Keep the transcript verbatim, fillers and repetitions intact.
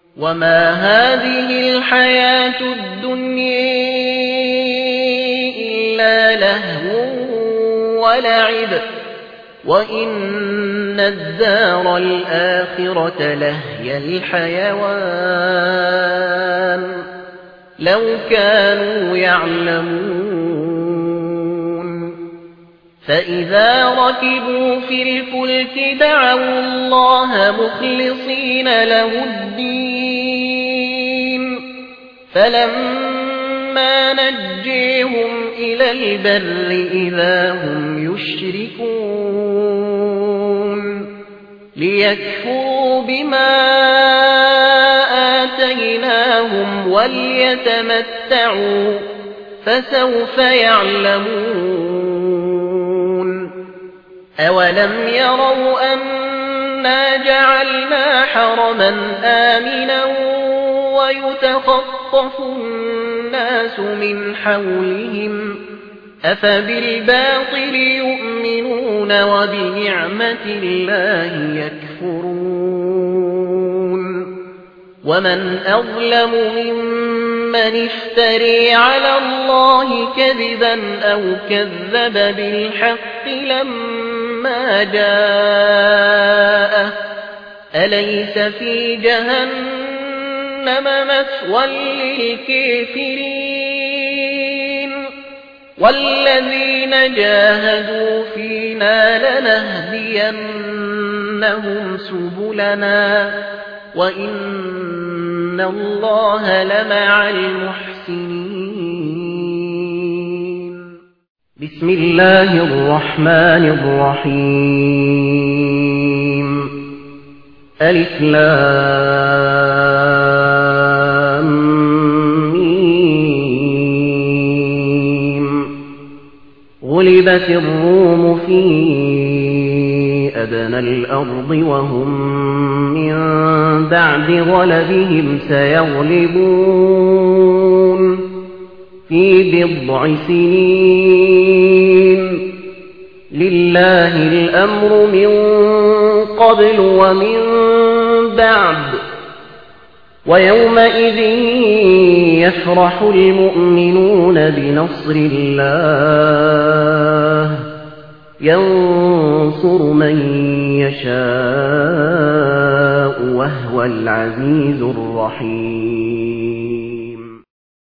وما هذه الحياة الدنيا إلا لهو ولعب وإن الدار الآخرة لهي الحيوان لو كانوا يعلمون فإذا ركبوا في الفلك دعوا الله مخلصين له الدين فلما نجيهم إلى البر إذا هم يشركون ليكفروا بما آتيناهم وليتمتعوا فسوف يعلمون أولم يروا أنا جعلنا حرما آمنا ويتخطف الناس من حولهم أفبالباطل يؤمنون وبنعمة الله يكفرون ومن أظلم ممن افتري على الله كذبا أو كذب بالحق لما جاءه أليس في جهنم مثوى للكافرين والذين جاهدوا فينا لنهدينهم سبلنا وإن الله لمع المحسنين بسم الله الرحمن الرحيم ألف لام ميم غلبت الروم في أدنى الأرض وهم من بعد غلبهم سيغلبون في بضع سنين لله الأمر من قبل ومن بعد ويومئذ يفرح المؤمنون بنصر الله ينصر من يشاء وهو العزيز الرحيم